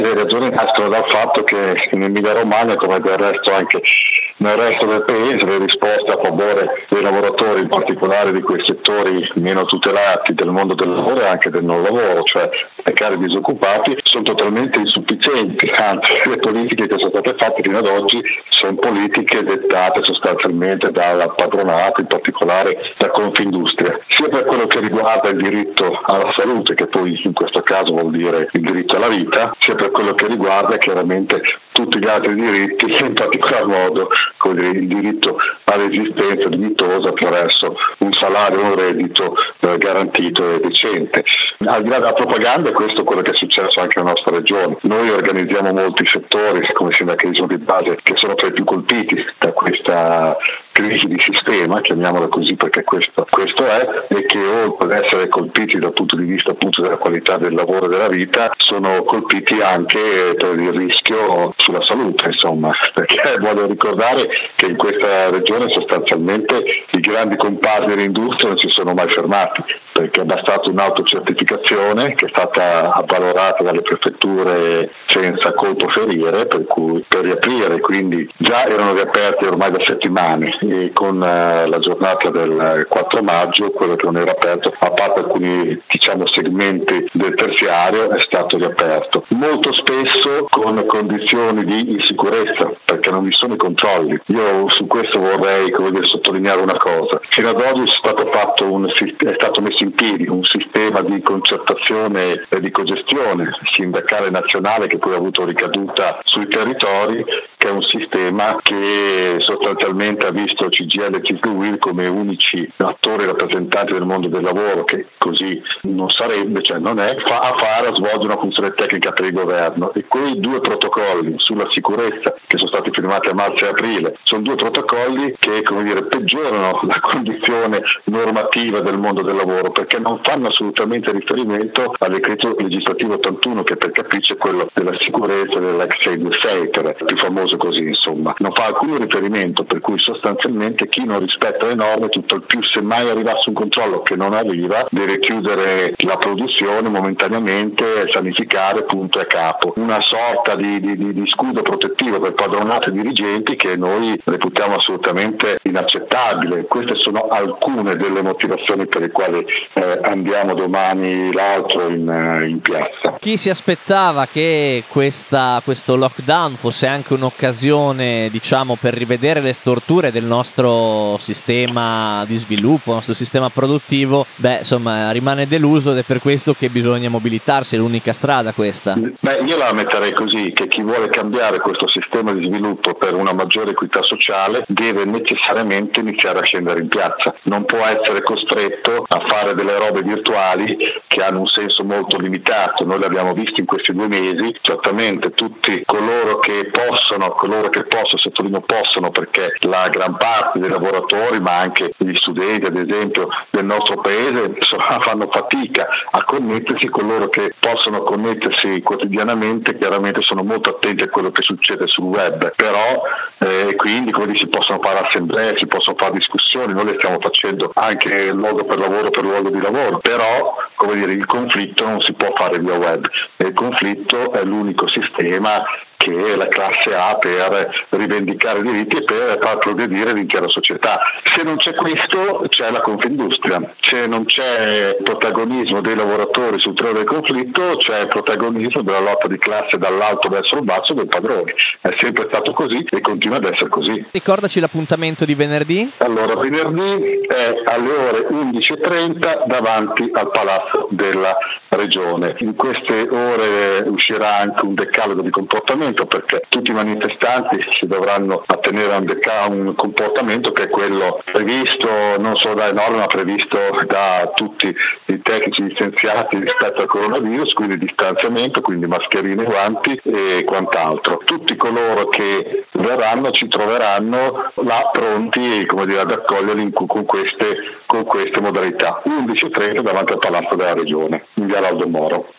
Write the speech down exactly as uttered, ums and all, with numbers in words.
Le ragioni nascono dal fatto che in Emilia Romagna, come del resto anche nel resto del paese, le risposte a favore dei lavoratori, in particolare di quei settori meno tutelati del mondo del lavoro e anche del non lavoro, cioè precari disoccupati, sono totalmente insufficienti. Anzi, le politiche che sono state fatte fino ad oggi sono politiche dettate sostanzialmente dal padronato, in particolare da Confindustria, sia per quello che riguarda il diritto alla salute, che poi in questo caso vuol dire il diritto alla vita, sia per quello che riguarda chiaramente tutti gli altri diritti, in particolar modo il diritto all'esistenza dignitosa attraverso un salario e un reddito eh, garantito e decente. Al di là della propaganda, questo è quello che è successo anche nella nostra regione. Noi organizziamo molti settori come sindacalismo di base che sono tra i più colpiti da questa crisi di sistema, chiamiamola così perché questo, questo è, e che oltre ad essere colpiti dal punto di vista appunto della qualità del lavoro e della vita, sono colpiti anche per il rischio sulla salute, insomma, perché voglio ricordare che in questa regione sostanzialmente i grandi comparti dell'industria non si sono mai fermati, perché è bastata un'autocertificazione che è stata avvalorata dalle prefetture senza colpo ferire, per cui per riaprire, quindi già erano riaperti ormai da settimane, e con uh, la giornata del quattro maggio quello che non era aperto, a parte alcuni diciamo segmenti del terziario, è stato riaperto, molto spesso con condizioni di insicurezza perché non vi sono i controlli. Io su questo vorrei come dire, sottolineare una cosa: fino ad oggi è stato fatto un, è stato messo in piedi un sistema di concertazione e di cogestione sindacale nazionale che poi ha avuto ricaduta sui territori, che è un sistema che sostanzialmente ha visto C G I L e C G I L U I L come unici attori rappresentanti del mondo del lavoro, che così non sarebbe, cioè non è, fa a fare a svolgere una funzione tecnica per il governo. E quei due protocolli sulla sicurezza che sono stati firmati a marzo e aprile sono due protocolli che come dire peggiorano la condizione normativa del mondo del lavoro, perché non fanno assolutamente riferimento al decreto legislativo ottantuno, che per capirci è quello della sicurezza dell'ex sei due sei, che è più famoso così, insomma, non fa alcun riferimento, per cui sostanzialmente chi non rispetta le norme, tutto il più, se mai arrivasse un controllo che non arriva, deve chiudere la produzione momentaneamente e sanificare punto e capo. Una sorta di, di, di, di scudo protettivo per padronati e dirigenti che noi reputiamo assolutamente inaccettabile. Queste sono alcune delle motivazioni per le quali eh, andiamo domani l'altro in, eh, in piazza. Chi si aspettava che questa, questo lockdown fosse anche un'occasione, diciamo, per rivedere le storture del nostro sistema di sviluppo, il nostro sistema produttivo, beh, insomma, rimane deluso, ed è per questo che bisogna mobilitarsi, è l'unica strada questa. Beh, io la metterei così, che chi vuole cambiare questo sistema di sviluppo per una maggiore equità sociale deve necessariamente iniziare a scendere in piazza, non può essere costretto a fare delle robe virtuali che hanno un senso molto limitato. Noi l'abbiamo visto in questi due mesi, certamente tutti coloro che possono, coloro che possono, sottolineo possono, perché la gran parte dei lavoratori, ma anche gli studenti ad esempio del nostro paese, insomma, fanno fatica a connettersi. Coloro che possono connettersi quotidianamente chiaramente sono molto attenti a quello che succede sul web, però eh, quindi come si possono fare assemblee, si possono fare discussioni, noi le stiamo facendo anche luogo per lavoro per luogo di lavoro, però come dire, il conflitto non si può fare via web, e il conflitto è l'unico sistema che la classe ha per rivendicare diritti e per far progredire l'intera società. Se non c'è questo, c'è la Confindustria. Se non c'è il protagonismo dei lavoratori sul terreno del conflitto, c'è il protagonismo della lotta di classe dall'alto verso il basso dei padroni. È sempre stato così e continua ad essere così. Ricordaci l'appuntamento di venerdì? Allora, venerdì è alle ore undici e trenta davanti al Palazzo della Regione. In queste ore uscirà anche un decalogo di comportamento, perché tutti i manifestanti si dovranno attenere a un, deca- un comportamento che è quello previsto non solo dalle norme ma previsto da tutti i tecnici licenziati rispetto al coronavirus, quindi distanziamento, quindi mascherine, guanti e quant'altro. Tutti coloro che verranno ci troveranno là pronti, come dire, ad accoglierli con queste, con queste modalità. undici e trenta davanti al Palazzo della Regione in via Aldo Moro.